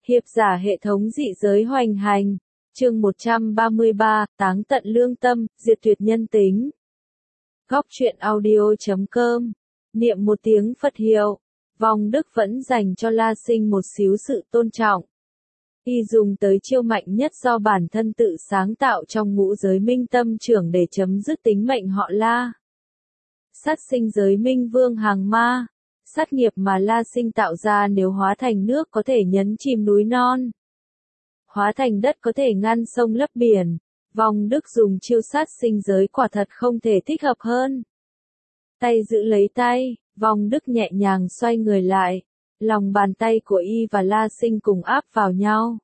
Hiệp giả hệ thống dị giới hoành hành. Chương 133, táng tận lương tâm, diệt tuyệt nhân tính. Góc truyện audio.com. Niệm một tiếng Phật hiệu. Vong Đức vẫn dành cho La Sinh một xíu sự tôn trọng. Y dùng tới chiêu mạnh nhất do bản thân tự sáng tạo trong ngũ giới minh tâm trưởng để chấm dứt tính mệnh họ La. Sát sinh giới minh vương hàng ma. Sát nghiệp mà La Sinh tạo ra nếu hóa thành nước có thể nhấn chìm núi non. Hóa thành đất có thể ngăn sông lấp biển. Vong Đức dùng chiêu sát sinh giới quả thật không thể thích hợp hơn. Tay giữ lấy tay, Vong Đức nhẹ nhàng xoay người lại. Lòng bàn tay của y và La Sinh cùng áp vào nhau.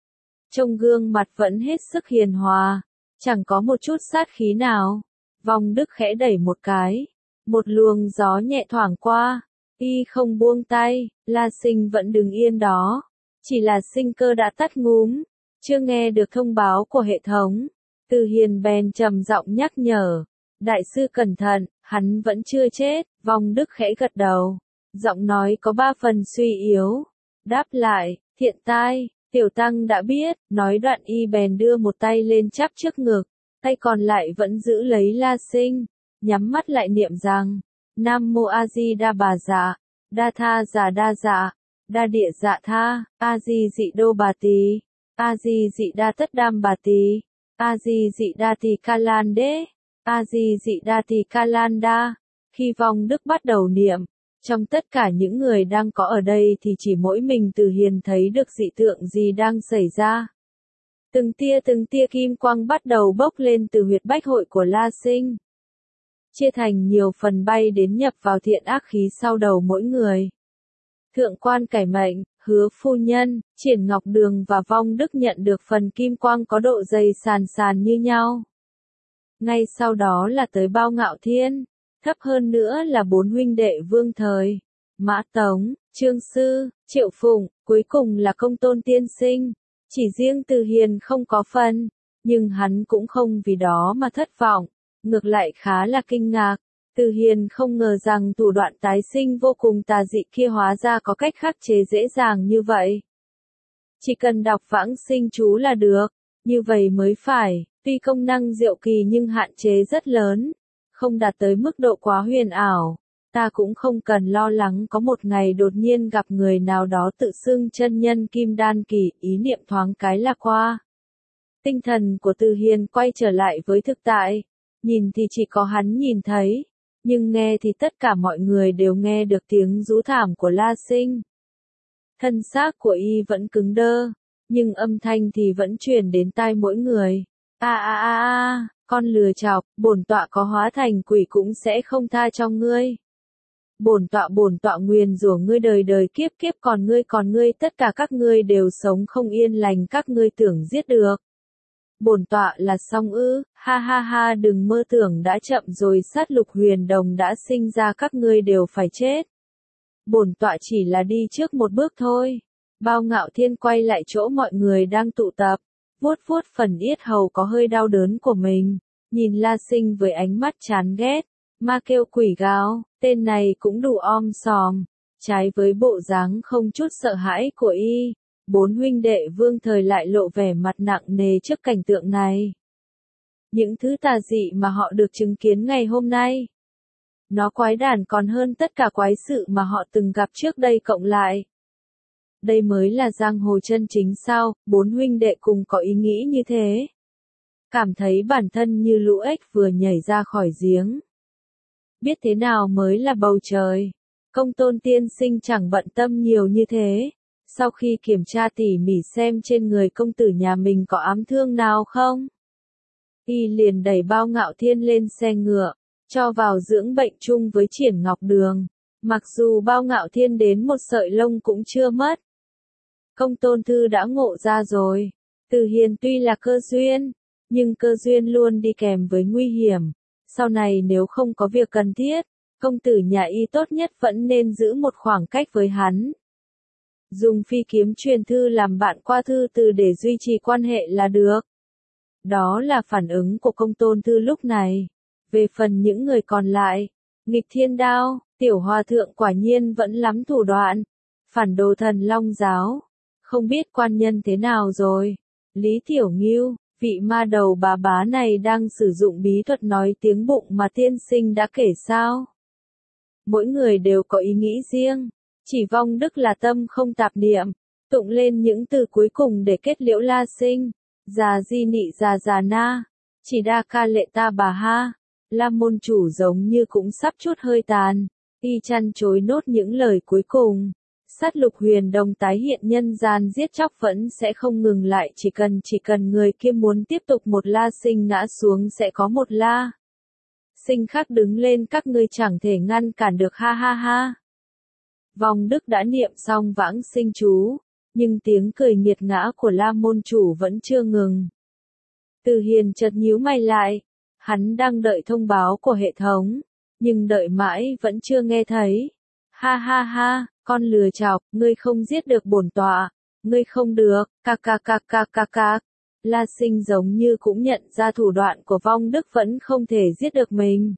Trông gương mặt vẫn hết sức hiền hòa, chẳng có một chút sát khí nào. Vong Đức khẽ đẩy một cái. Một luồng gió nhẹ thoảng qua. Y không buông tay, La Sinh vẫn đứng yên đó. Chỉ là sinh cơ đã tắt ngúm, chưa nghe được thông báo của hệ thống. Từ Hiền bèn trầm giọng nhắc nhở. Đại sư cẩn thận, hắn vẫn chưa chết. Vong Đức khẽ gật đầu. Giọng nói có 3 phần suy yếu. Đáp lại, thiện tai, tiểu tăng đã biết. Nói đoạn y bèn đưa một tay lên chắp trước ngực. Tay còn lại vẫn giữ lấy La Sinh. Nhắm mắt lại niệm rằng. Nam Mô A Di Đà Bà Dạ, Đa Tha Già Đa Dạ, Đa Địa Dạ Tha, A Di Dị Đô Bà Tỳ, A Di Dị Đa Tất Đam Bà Tỳ, A Di Dị Đa Tỳ Ca Lan Đế, A Di Dị Đa Tỳ Ca Lan Đa. Khi Vong Đức bắt đầu niệm, trong tất cả những người đang có ở đây thì chỉ mỗi mình Từ Hiền thấy được dị tượng gì đang xảy ra. Từng tia kim quang bắt đầu bốc lên từ huyệt bách hội của La Sinh. Chia thành nhiều phần bay đến nhập vào thiện ác khí sau đầu mỗi người. Thượng quan Cải Mệnh, Hứa phu nhân, Triển Ngọc Đường và Vong Đức nhận được phần kim quang có độ dày sàn như nhau. Ngay sau đó là tới Bao Ngạo Thiên, thấp hơn nữa là 4 huynh đệ Vương Thời, Mã Tống, Trương Sư, Triệu Phụng, cuối cùng là Công Tôn Tiên Sinh. Chỉ riêng Từ Hiền không có phần, nhưng hắn cũng không vì đó mà thất vọng. Ngược lại khá là kinh ngạc, Từ Hiền không ngờ rằng thủ đoạn tái sinh vô cùng tà dị kia hóa ra có cách khắc chế dễ dàng như vậy. Chỉ cần đọc vãng sinh chú là được, như vậy mới phải, tuy công năng diệu kỳ nhưng hạn chế rất lớn, không đạt tới mức độ quá huyền ảo. Ta cũng không cần lo lắng có một ngày đột nhiên gặp người nào đó tự xưng chân nhân kim đan kỳ, ý niệm thoáng cái là qua. Tinh thần của Từ Hiền quay trở lại với thực tại. Nhìn thì chỉ có hắn nhìn thấy, nhưng nghe thì tất cả mọi người đều nghe được tiếng rú thảm của La Sinh. Thân xác của y vẫn cứng đơ, nhưng âm thanh thì vẫn truyền đến tai mỗi người. Con lừa chọc, bổn tọa có hóa thành quỷ cũng sẽ không tha cho ngươi. Bổn tọa nguyền rủa ngươi đời đời kiếp kiếp, còn ngươi tất cả các ngươi đều sống không yên lành, các ngươi tưởng giết được. Bổn tọa là xong ư, ha, đừng mơ tưởng đã chậm rồi, sát lục huyền đồng đã sinh ra, các ngươi đều phải chết. Bổn tọa chỉ là đi trước một bước thôi. Bao Ngạo Thiên quay lại chỗ mọi người đang tụ tập, vuốt phần yết hầu có hơi đau đớn của mình, nhìn La Sinh với ánh mắt chán ghét, ma kêu quỷ gào, tên này cũng đủ om sòm, trái với bộ dáng không chút sợ hãi của y. 4 huynh đệ Vương Thời lại lộ vẻ mặt nặng nề trước cảnh tượng này. Những thứ tà dị mà họ được chứng kiến ngày hôm nay, nó quái đản còn hơn tất cả quái sự mà họ từng gặp trước đây cộng lại. Đây mới là giang hồ chân chính sao? 4 huynh đệ cùng có ý nghĩ như thế. Cảm thấy bản thân như lũ ếch vừa nhảy ra khỏi giếng. Biết thế nào mới là bầu trời. Công Tôn Tiên Sinh chẳng bận tâm nhiều như thế. Sau khi kiểm tra tỉ mỉ xem trên người công tử nhà mình có ám thương nào không, y liền đẩy Bao Ngạo Thiên lên xe ngựa, cho vào dưỡng bệnh chung với Triển Ngọc Đường. Mặc dù Bao Ngạo Thiên đến một sợi lông cũng chưa mất. Công Tôn Thư đã ngộ ra rồi. Từ Hiền tuy là cơ duyên, nhưng cơ duyên luôn đi kèm với nguy hiểm. Sau này nếu không có việc cần thiết, công tử nhà y tốt nhất vẫn nên giữ một khoảng cách với hắn. Dùng phi kiếm truyền thư làm bạn qua thư từ để duy trì quan hệ là được. Đó là phản ứng của Công Tôn Thư lúc này. Về phần những người còn lại, nghịch thiên đao, tiểu hòa thượng quả nhiên vẫn lắm thủ đoạn. Phản đồ Thần Long giáo. Không biết quan nhân thế nào rồi? Lý Tiểu Ngưu, vị ma đầu bà bá này đang sử dụng bí thuật nói tiếng bụng mà tiên sinh đã kể sao? Mỗi người đều có ý nghĩ riêng, chỉ Vong Đức là tâm không tạp niệm, tụng lên những từ cuối cùng để kết liễu La Sinh, già di nị già na, chỉ đa ca lệ ta bà ha. La môn chủ giống như cũng sắp chút hơi tàn, y chăn chối nốt những lời cuối cùng. Sát lục huyền đồng tái hiện nhân gian giết chóc vẫn sẽ không ngừng lại, chỉ cần người kia muốn tiếp tục một La Sinh ngã xuống sẽ có một La Sinh khác đứng lên, các ngươi chẳng thể ngăn cản được, ha ha ha. Vong Đức đã niệm xong vãng sinh chú, nhưng tiếng cười nghiệt ngã của La môn chủ vẫn chưa ngừng. Từ Hiền chợt nhíu mày lại, hắn đang đợi thông báo của hệ thống, nhưng đợi mãi vẫn chưa nghe thấy. Ha ha ha, con lừa chọc, ngươi không giết được bổn tọa, ngươi không được, ca. La Sinh giống như cũng nhận ra thủ đoạn của Vong Đức vẫn không thể giết được mình.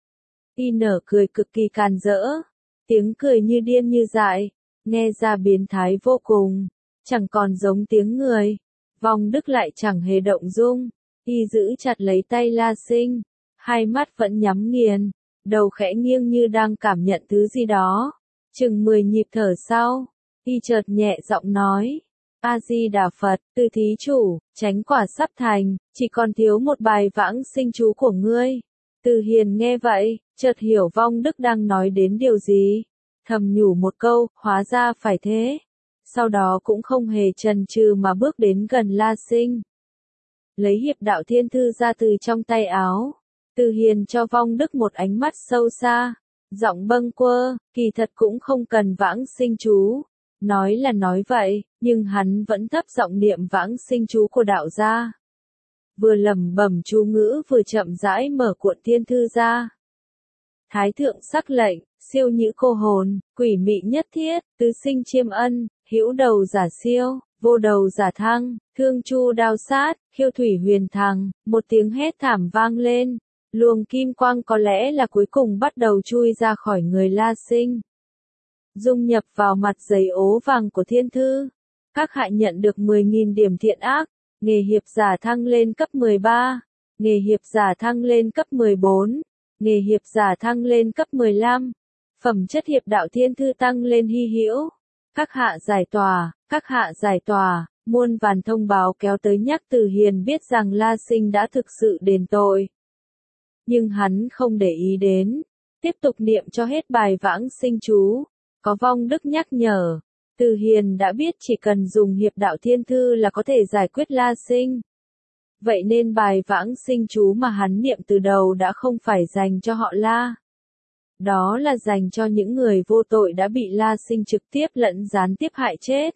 Y nở cười cực kỳ càn rỡ, tiếng cười như điên như dại, nghe ra biến thái vô cùng, chẳng còn giống tiếng người. Vong Đức lại chẳng hề động dung, y giữ chặt lấy tay La Sinh, hai mắt vẫn nhắm nghiền, đầu khẽ nghiêng như đang cảm nhận thứ gì đó. Chừng 10 nhịp thở sau, y chợt nhẹ giọng nói, A-di-đà Phật, Từ thí chủ, chánh quả sắp thành, chỉ còn thiếu một bài vãng sinh chú của ngươi. Từ Hiền nghe vậy, chợt hiểu Vong Đức đang nói đến điều gì, thầm nhủ một câu, hóa ra phải thế. Sau đó cũng không hề chần chừ mà bước đến gần La Sinh. Lấy hiệp đạo thiên thư ra từ trong tay áo, Từ Hiền cho Vong Đức một ánh mắt sâu xa, giọng bâng quơ, kỳ thật cũng không cần vãng sinh chú. Nói là nói vậy, nhưng hắn vẫn thấp giọng niệm vãng sinh chú của đạo gia. Vừa lẩm bẩm chú ngữ vừa chậm rãi mở cuộn thiên thư ra. Thái thượng sắc lệnh, siêu nhữ cô hồn, quỷ mị nhất thiết, tứ sinh chiêm ân, hữu đầu giả siêu, vô đầu giả thăng, thương chu đao sát, khiêu thủy huyền thằng, một tiếng hét thảm vang lên. Luồng kim quang có lẽ là cuối cùng bắt đầu chui ra khỏi người La Sinh, dung nhập vào mặt giấy ố vàng của thiên thư. Các hạ nhận được 10.000 điểm thiện ác, nghề hiệp giả thăng lên cấp 13, nghề hiệp giả thăng lên cấp 14, nghề hiệp giả thăng lên cấp 15, phẩm chất hiệp đạo thiên thư tăng lên hy hữu. Các hạ giải tòa, muôn vàn thông báo kéo tới nhắc Từ Hiền biết rằng La Sinh đã thực sự đền tội. Nhưng hắn không để ý đến, tiếp tục niệm cho hết bài vãng sinh chú. Có Vong Đức nhắc nhở, Từ Hiền đã biết chỉ cần dùng hiệp đạo thiên thư là có thể giải quyết La Sinh. Vậy nên bài vãng sinh chú mà hắn niệm từ đầu đã không phải dành cho họ La. Đó là dành cho những người vô tội đã bị La Sinh trực tiếp lẫn gián tiếp hại chết.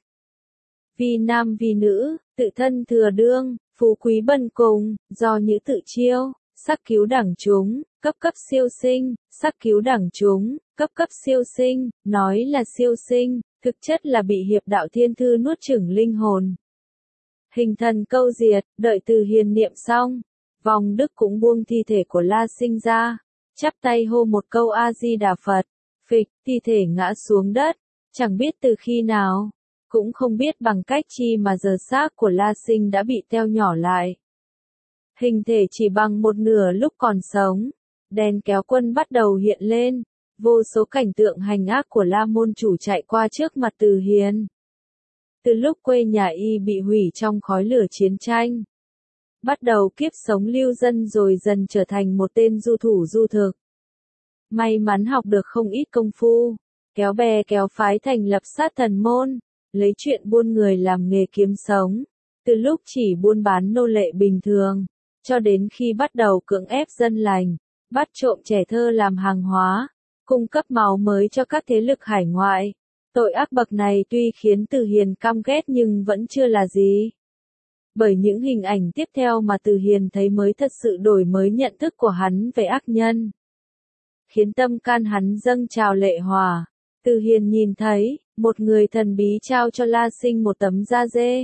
Vì nam vì nữ, tự thân thừa đương, phú quý bần cùng, do nhữ tự chiêu, sắc cứu đẳng chúng, cấp siêu sinh, sắc cứu đẳng chúng, cấp siêu sinh, nói là siêu sinh, thực chất là bị hiệp đạo thiên thư nuốt chửng linh hồn. Hình thần câu diệt, đợi Từ Hiền niệm xong, Vong Đức cũng buông thi thể của La Sinh ra, chắp tay hô một câu A-di-đà Phật, phịch, thi thể ngã xuống đất, chẳng biết từ khi nào, cũng không biết bằng cách chi mà giờ xác của La Sinh đã bị teo nhỏ lại. Hình thể chỉ bằng một nửa lúc còn sống, đèn kéo quân bắt đầu hiện lên, vô số cảnh tượng hành ác của La môn chủ chạy qua trước mặt Từ Hiền. Từ lúc quê nhà y bị hủy trong khói lửa chiến tranh, bắt đầu kiếp sống lưu dân rồi dần trở thành một tên du thủ du thực. May mắn học được không ít công phu, kéo bè kéo phái thành lập sát thần môn, lấy chuyện buôn người làm nghề kiếm sống. Từ lúc chỉ buôn bán nô lệ bình thường, cho đến khi bắt đầu cưỡng ép dân lành, bắt trộm trẻ thơ làm hàng hóa, cung cấp máu mới cho các thế lực hải ngoại. Tội ác bậc này tuy khiến Từ Hiền căm ghét nhưng vẫn chưa là gì. Bởi những hình ảnh tiếp theo mà Từ Hiền thấy mới thật sự đổi mới nhận thức của hắn về ác nhân, khiến tâm can hắn dâng trào lệ hòa. Từ Hiền nhìn thấy, một người thần bí trao cho La Sinh một tấm da dê,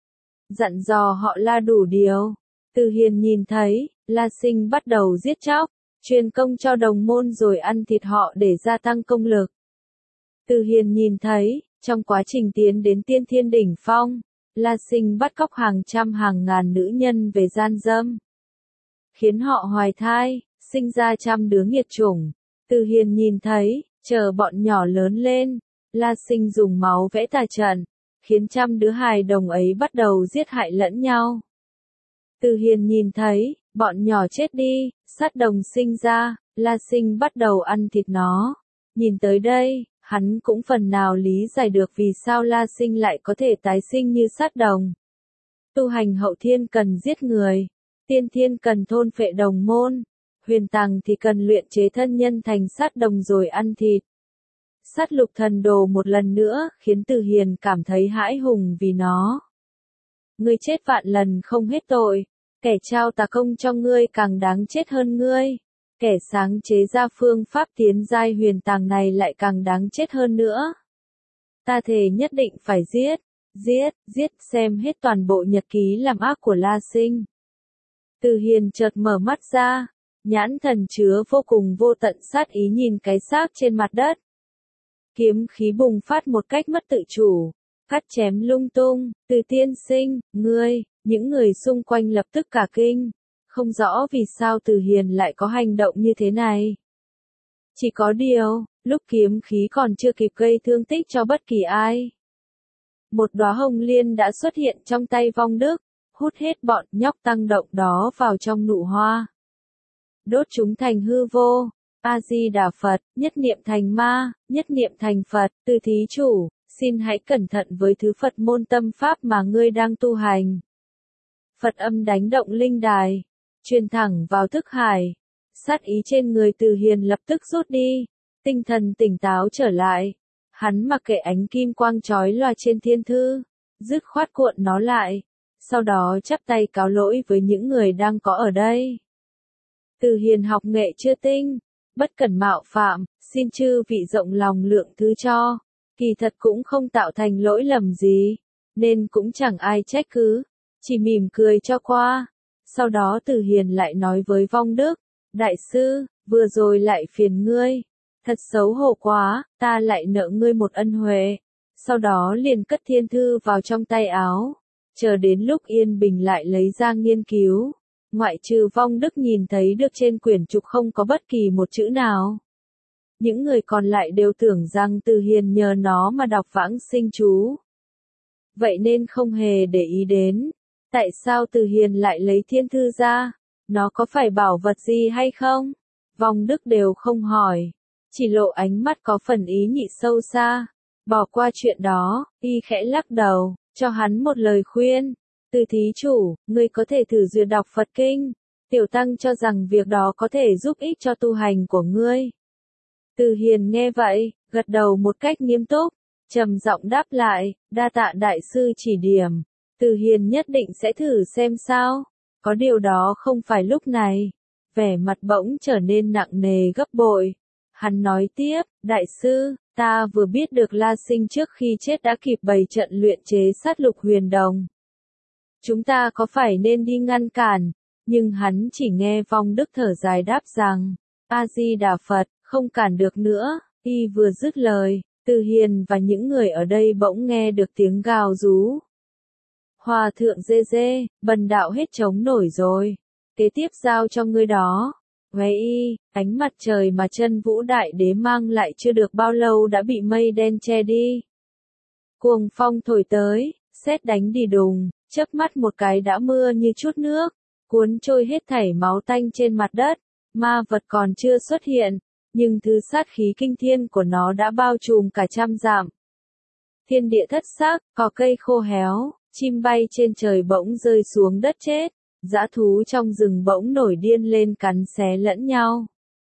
dặn dò họ La đủ điều. Từ Hiền nhìn thấy, La Sinh bắt đầu giết chóc, truyền công cho đồng môn rồi ăn thịt họ để gia tăng công lực. Từ Hiền nhìn thấy, Trong quá trình tiến đến tiên thiên đỉnh phong, La Sinh bắt cóc hàng trăm hàng ngàn nữ nhân về gian dâm, khiến họ hoài thai, sinh ra trăm đứa nghiệt chủng. Từ Hiền nhìn thấy, chờ bọn nhỏ lớn lên, La Sinh dùng máu vẽ tà trận, khiến trăm đứa hài đồng ấy bắt đầu giết hại lẫn nhau. Từ Hiền nhìn thấy, bọn nhỏ chết đi, sát đồng sinh ra, La Sinh bắt đầu ăn thịt nó. Nhìn tới đây, hắn cũng phần nào lý giải được vì sao La Sinh lại có thể tái sinh như sát đồng. Tu hành hậu thiên cần giết người, tiên thiên cần thôn phệ đồng môn, huyền tàng thì cần luyện chế thân nhân thành sát đồng rồi ăn thịt. Sát lục thần đồ một lần nữa khiến Từ Hiền cảm thấy hãi hùng vì nó. Ngươi chết vạn lần không hết tội, kẻ trao tà công cho ngươi càng đáng chết hơn ngươi. Kẻ sáng chế ra phương pháp tiến giai huyền tàng này lại càng đáng chết hơn nữa. Ta thề nhất định phải giết xem hết toàn bộ nhật ký làm ác của La Sinh. Từ Hiền chợt mở mắt ra, nhãn thần chứa vô cùng vô tận sát ý nhìn cái xác trên mặt đất. Kiếm khí bùng phát một cách mất tự chủ, cắt chém lung tung. Từ tiên sinh, ngươi, những người xung quanh lập tức cả kinh. Không rõ vì sao Từ Hiền lại có hành động như thế này. Chỉ có điều, lúc kiếm khí còn chưa kịp gây thương tích cho bất kỳ ai, một đóa hồng liên đã xuất hiện trong tay Vong Đức, hút hết bọn nhóc tăng động đó vào trong nụ hoa. Đốt chúng thành hư vô. A-di-đà Phật, nhất niệm thành ma, nhất niệm thành Phật. Từ thí chủ, xin hãy cẩn thận với thứ Phật môn tâm pháp mà ngươi đang tu hành. Phật âm đánh động linh đài, truyền thẳng vào thức hải. Sát ý trên người Từ Hiền lập tức rút đi, tinh thần tỉnh táo trở lại. Hắn mặc kệ ánh kim quang chói lòa trên thiên thư, dứt khoát cuộn nó lại, sau đó chắp tay cáo lỗi với những người đang có ở đây. Từ Hiền học nghệ chưa tinh, bất cẩn mạo phạm, xin chư vị rộng lòng lượng thứ cho, kỳ thật cũng không tạo thành lỗi lầm gì, nên cũng chẳng ai trách cứ, chỉ mỉm cười cho qua. Sau đó Từ Hiền lại nói với Vong Đức, đại sư, vừa rồi lại phiền ngươi, thật xấu hổ quá, ta lại nợ ngươi một ân huệ. Sau đó liền cất thiên thư vào trong tay áo, chờ đến lúc yên bình lại lấy ra nghiên cứu. Ngoại trừ Vong Đức nhìn thấy được trên quyển trục không có bất kỳ một chữ nào. Những người còn lại đều tưởng rằng Từ Hiền nhờ nó mà đọc vãng sinh chú. Vậy nên không hề để ý đến. Tại sao Từ Hiền lại lấy thiên thư ra? Nó có phải bảo vật gì hay không? Vong Đức đều không hỏi. Chỉ lộ ánh mắt có phần ý nhị sâu xa. Bỏ qua chuyện đó, y khẽ lắc đầu, cho hắn một lời khuyên. Từ thí chủ, ngươi có thể thử duyệt đọc Phật Kinh. Tiểu Tăng cho rằng việc đó có thể giúp ích cho tu hành của ngươi. Từ Hiền nghe vậy, gật đầu một cách nghiêm túc, trầm giọng đáp lại, đa tạ đại sư chỉ điểm. Từ Hiền nhất định sẽ thử xem sao. Có điều đó không phải lúc này. Vẻ mặt bỗng trở nên nặng nề gấp bội. Hắn nói tiếp, đại sư, ta vừa biết được La Sinh trước khi chết đã kịp bày trận luyện chế sát lục huyền đồng. Chúng ta có phải nên đi ngăn cản? Nhưng hắn chỉ nghe Vong Đức thở dài đáp rằng, A-di-đà Phật, không cản được nữa. Y vừa dứt lời, Từ Hiền và những người ở đây bỗng nghe được tiếng gào rú. Hòa thượng dê dê, bần đạo hết chống nổi rồi. Kế tiếp giao cho ngươi đó. Nghe y, ánh mặt trời mà Chân Vũ Đại Đế mang lại chưa được bao lâu đã bị mây đen che đi. Cuồng phong thổi tới, sét đánh đi đùng, chớp mắt một cái đã mưa như chút nước, cuốn trôi hết thảy máu tanh trên mặt đất. Ma vật còn chưa xuất hiện, nhưng thứ sát khí kinh thiên của nó đã bao trùm cả trăm dặm. Thiên địa thất sắc, cỏ cây khô héo, chim bay trên trời bỗng rơi xuống đất chết, dã thú trong rừng bỗng nổi điên lên cắn xé lẫn nhau.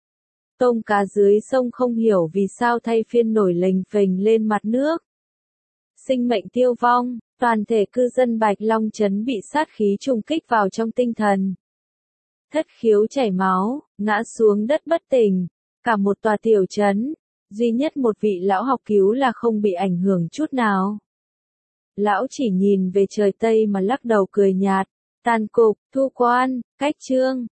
Tôm cá dưới sông không hiểu vì sao thay phiên nổi lềnh phềnh lên mặt nước. Sinh mệnh tiêu vong, toàn thể cư dân Bạch Long Trấn bị sát khí trùng kích vào trong tinh thần. Thất khiếu chảy máu, ngã xuống đất bất tỉnh. Cả một tòa tiểu trấn, duy nhất một vị lão học cứu là không bị ảnh hưởng chút nào. Lão chỉ nhìn về trời Tây mà lắc đầu cười nhạt, tàn cục, thu quan, cách chương.